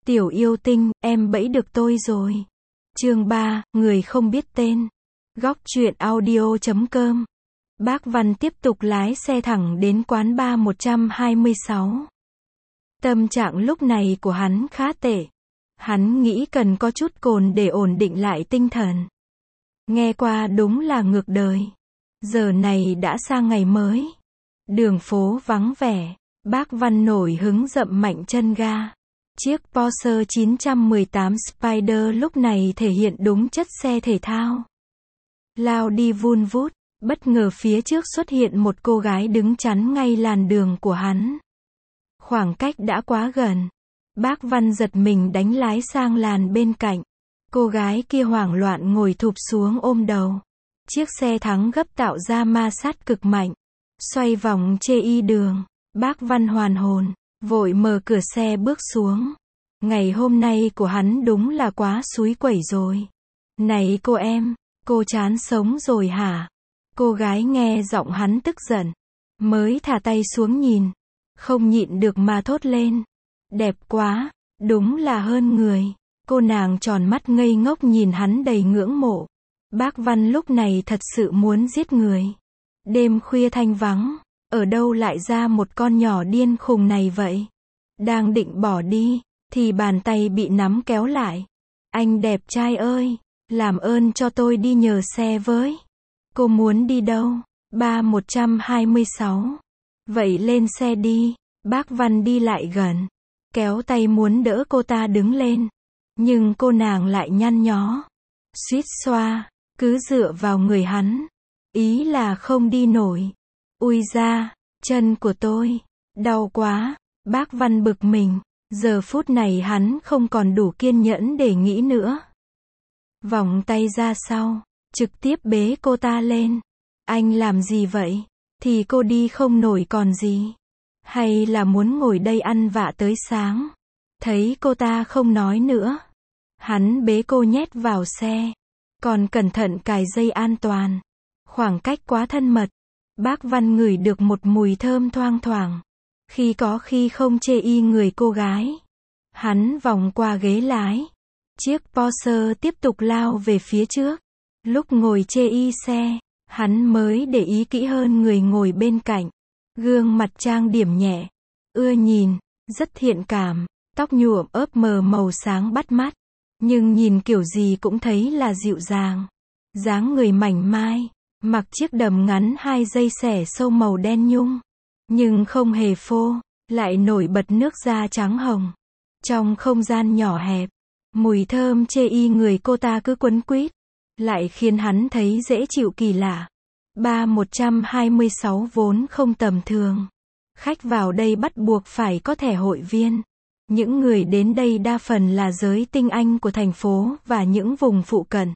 Tiểu yêu tinh, em bẫy được tôi rồi. Chương 3, người không biết tên. Góc truyện audio.com. Bác Văn tiếp tục lái xe thẳng đến quán bar 126. Tâm trạng lúc này của hắn khá tệ. Hắn nghĩ cần có chút cồn để ổn định lại tinh thần. Nghe qua đúng là ngược đời. Giờ này đã sang ngày mới. Đường phố vắng vẻ. Bác Văn nổi hứng dậm mạnh chân ga. Chiếc Porsche 918 Spider lúc này thể hiện đúng chất xe thể thao. Lao đi vun vút, bất ngờ phía trước xuất hiện một cô gái đứng chắn ngay làn đường của hắn. Khoảng cách đã quá gần. Bác Văn giật mình đánh lái sang làn bên cạnh. Cô gái kia hoảng loạn ngồi thụp xuống ôm đầu. Chiếc xe thắng gấp tạo ra ma sát cực mạnh. Xoay vòng chê y đường. Bác Văn hoàn hồn, vội mở cửa xe bước xuống. Ngày hôm nay của hắn đúng là quá xúi quẩy rồi. Này cô em, cô chán sống rồi hả? Cô gái nghe giọng hắn tức giận. Mới thả tay xuống nhìn. Không nhịn được mà thốt lên. Đẹp quá, đúng là hơn người. Cô nàng tròn mắt ngây ngốc nhìn hắn đầy ngưỡng mộ. Bác Văn lúc này thật sự muốn giết người. Đêm khuya thanh vắng. Ở đâu lại ra một con nhỏ điên khùng này vậy? Đang định bỏ đi, thì bàn tay bị nắm kéo lại. Anh đẹp trai ơi, làm ơn cho tôi đi nhờ xe với. Cô muốn đi đâu? Bar 126. Vậy lên xe đi. Bác Văn đi lại gần, kéo tay muốn đỡ cô ta đứng lên. Nhưng cô nàng lại nhăn nhó, suýt xoa, cứ dựa vào người hắn. Ý là không đi nổi. Ui da, chân của tôi, đau quá. Bác Văn bực mình, giờ phút này hắn không còn đủ kiên nhẫn để nghĩ nữa. Vòng tay ra sau, trực tiếp bế cô ta lên. Anh làm gì vậy? Thì cô đi không nổi còn gì. Hay là muốn ngồi đây ăn vạ tới sáng? Thấy cô ta không nói nữa. Hắn bế cô nhét vào xe. Còn cẩn thận cài dây an toàn. Khoảng cách quá thân mật. Bác Văn ngửi được một mùi thơm thoang thoảng. Khi có khi không chê y người cô gái. Hắn vòng qua ghế lái. Chiếc Porsche tiếp tục lao về phía trước. Lúc ngồi chê y xe, hắn mới để ý kỹ hơn người ngồi bên cạnh. Gương mặt trang điểm nhẹ, ưa nhìn, rất thiện cảm, tóc nhuộm ớp mờ màu sáng bắt mắt. Nhưng nhìn kiểu gì cũng thấy là dịu dàng. Dáng người mảnh mai. Mặc chiếc đầm ngắn 2 dây xẻ sâu màu đen nhung. Nhưng không hề phô, lại nổi bật nước da trắng hồng. Trong không gian nhỏ hẹp, mùi thơm chê y người cô ta cứ quấn quýt. Lại khiến hắn thấy dễ chịu kỳ lạ. Bar 126 vốn không tầm thường. Khách vào đây bắt buộc phải có thẻ hội viên. Những người đến đây đa phần là giới tinh anh của thành phố và những vùng phụ cận.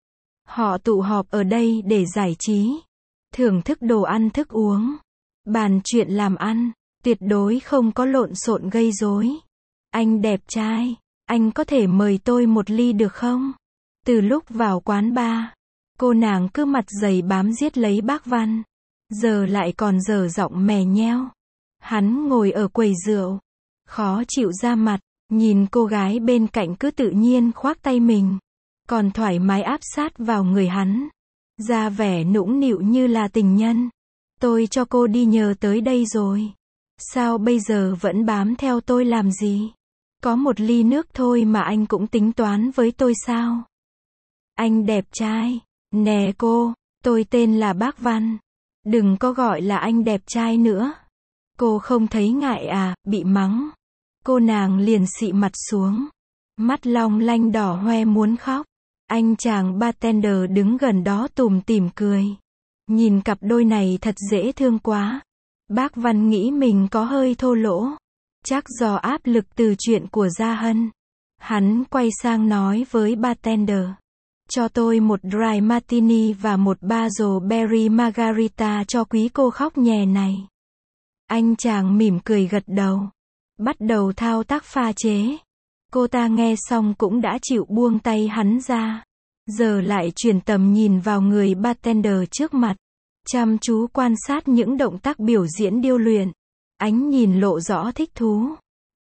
Họ tụ họp ở đây để giải trí, thưởng thức đồ ăn thức uống, bàn chuyện làm ăn, tuyệt đối không có lộn xộn gây rối. Anh đẹp trai, anh có thể mời tôi một ly được không? Từ lúc vào quán bar, cô nàng cứ mặt dày bám giết lấy bác Văn. Giờ lại còn dở giọng mè nheo. Hắn ngồi ở quầy rượu, khó chịu ra mặt, nhìn cô gái bên cạnh cứ tự nhiên khoác tay mình. Còn thoải mái áp sát vào người hắn. Ra vẻ nũng nịu như là tình nhân. Tôi cho cô đi nhờ tới đây rồi. Sao bây giờ vẫn bám theo tôi làm gì? Có một ly nước thôi mà anh cũng tính toán với tôi sao? Anh đẹp trai. Nè cô, tôi tên là bác Văn. Đừng có gọi là anh đẹp trai nữa. Cô không thấy ngại à, bị mắng. Cô nàng liền xị mặt xuống. Mắt long lanh đỏ hoe muốn khóc. Anh chàng bartender đứng gần đó tủm tỉm cười. Nhìn cặp đôi này thật dễ thương quá. Bác Văn nghĩ mình có hơi thô lỗ. Chắc do áp lực từ chuyện của Gia Hân. Hắn quay sang nói với bartender. Cho tôi một dry martini và một basil berry margarita cho quý cô khóc nhè này. Anh chàng mỉm cười gật đầu. Bắt đầu thao tác pha chế. Cô ta nghe xong cũng đã chịu buông tay hắn ra. Giờ lại chuyển tầm nhìn vào người bartender trước mặt. Chăm chú quan sát những động tác biểu diễn điêu luyện. Ánh nhìn lộ rõ thích thú.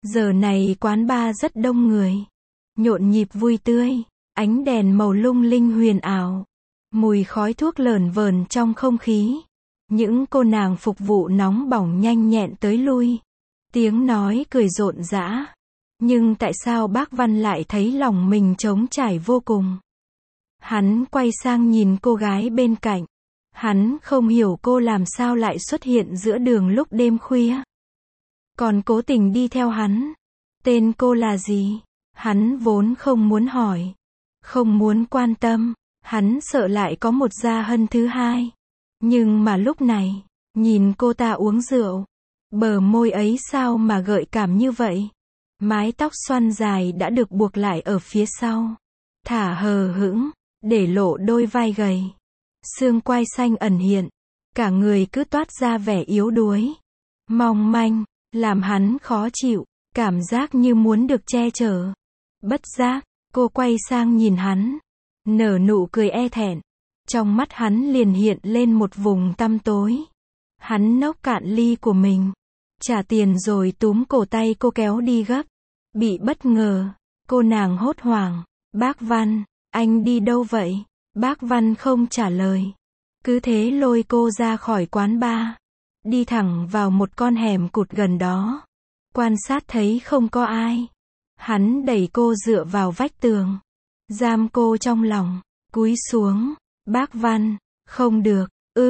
Giờ này quán bar rất đông người. Nhộn nhịp vui tươi. Ánh đèn màu lung linh huyền ảo. Mùi khói thuốc lởn vởn trong không khí. Những cô nàng phục vụ nóng bỏng nhanh nhẹn tới lui. Tiếng nói cười rộn rã. Nhưng tại sao bác Văn lại thấy lòng mình trống trải vô cùng? Hắn quay sang nhìn cô gái bên cạnh. Hắn không hiểu cô làm sao lại xuất hiện giữa đường lúc đêm khuya. Còn cố tình đi theo hắn. Tên cô là gì? Hắn vốn không muốn hỏi. Không muốn quan tâm. Hắn sợ lại có một Gia Hân thứ hai. Nhưng mà lúc này, nhìn cô ta uống rượu. Bờ môi ấy sao mà gợi cảm như vậy? Mái tóc xoăn dài đã được buộc lại ở phía sau. Thả hờ hững, để lộ đôi vai gầy. Xương quai xanh ẩn hiện. Cả người cứ toát ra vẻ yếu đuối. Mong manh, làm hắn khó chịu. Cảm giác như muốn được che chở. Bất giác, cô quay sang nhìn hắn. Nở nụ cười e thẹn. Trong mắt hắn liền hiện lên một vùng tăm tối. Hắn nốc cạn ly của mình. Trả tiền rồi túm cổ tay cô kéo đi gấp. Bị bất ngờ. Cô nàng hốt hoảng. Bác Văn, anh đi đâu vậy? Bác Văn không trả lời. Cứ thế lôi cô ra khỏi quán bar. Đi thẳng vào một con hẻm cụt gần đó. Quan sát thấy không có ai. Hắn đẩy cô dựa vào vách tường. Giam cô trong lòng. Cúi xuống. Bác Văn, không được.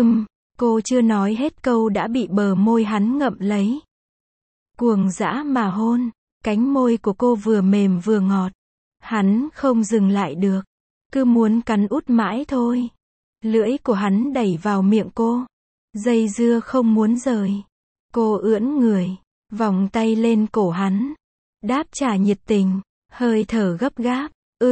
Cô chưa nói hết câu đã bị bờ môi hắn ngậm lấy. Cuồng dã mà hôn. Cánh môi của cô vừa mềm vừa ngọt. Hắn không dừng lại được. Cứ muốn cắn út mãi thôi. Lưỡi của hắn đẩy vào miệng cô. Dây dưa không muốn rời. Cô ưỡn người. Vòng tay lên cổ hắn. Đáp trả nhiệt tình. Hơi thở gấp gáp.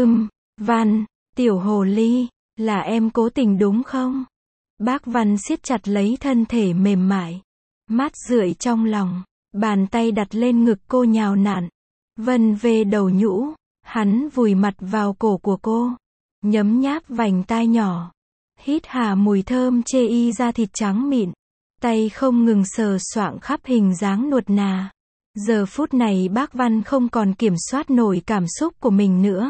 Văn, tiểu hồ ly. Là em cố tình đúng không? Bác Văn siết chặt lấy thân thể mềm mại. Mát rượi trong lòng. Bàn tay đặt lên ngực cô nhào nặn. Vân về đầu nhũ. Hắn vùi mặt vào cổ của cô. Nhấm nháp vành tai nhỏ. Hít hà mùi thơm chê y da thịt trắng mịn. Tay không ngừng sờ soạng khắp hình dáng nuột nà. Giờ phút này bác Văn không còn kiểm soát nổi cảm xúc của mình nữa.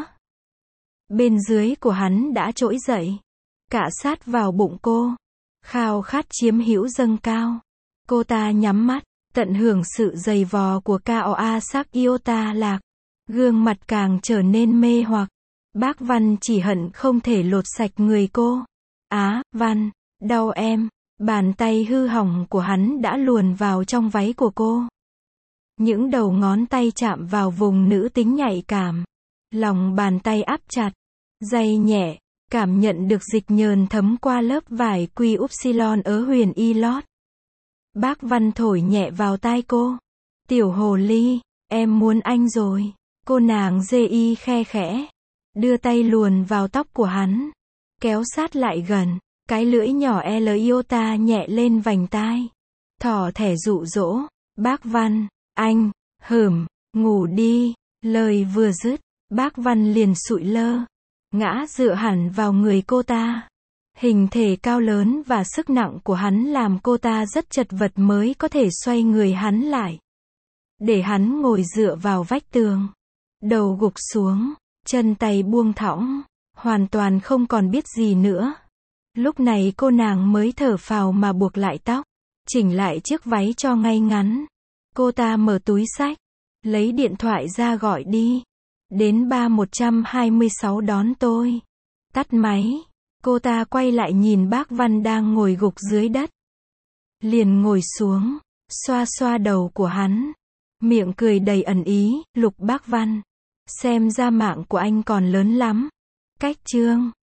Bên dưới của hắn đã trỗi dậy. Cạ sát vào bụng cô. Khao khát chiếm hữu dâng cao. Cô ta nhắm mắt, tận hưởng sự dày vò của Koa sắc Iota lạc. Gương mặt càng trở nên mê hoặc. Bác Văn chỉ hận không thể lột sạch người cô. Văn, đau em. Bàn tay hư hỏng của hắn đã luồn vào trong váy của cô. Những đầu ngón tay chạm vào vùng nữ tính nhạy cảm. Lòng bàn tay áp chặt. Day nhẹ. Cảm nhận được dịch nhờn thấm qua lớp vải quy upsilon ớ huyền y lót. Bác Văn thổi nhẹ vào tai cô. Tiểu hồ ly, em muốn anh rồi. Cô nàng dê y khe khẽ. Đưa tay luồn vào tóc của hắn. Kéo sát lại gần. Cái lưỡi nhỏ L iota nhẹ lên vành tai. Thỏ thẻ dụ dỗ. Bác Văn, anh, ngủ đi. Lời vừa dứt, bác Văn liền sụi lơ. Ngã dựa hẳn vào người cô ta. Hình thể cao lớn và sức nặng của hắn làm cô ta rất chật vật mới có thể xoay người hắn lại. Để hắn ngồi dựa vào vách tường. Đầu gục xuống, chân tay buông thõng, hoàn toàn không còn biết gì nữa. Lúc này cô nàng mới thở phào mà buộc lại tóc, chỉnh lại chiếc váy cho ngay ngắn. Cô ta mở túi xách, lấy điện thoại ra gọi đi. Đến 126 đón tôi. Tắt máy. Cô ta quay lại nhìn bác Văn đang ngồi gục dưới đất. Liền ngồi xuống, xoa xoa đầu của hắn. Miệng cười đầy ẩn ý. Lục bác Văn, xem ra mạng của anh còn lớn lắm. Cách chương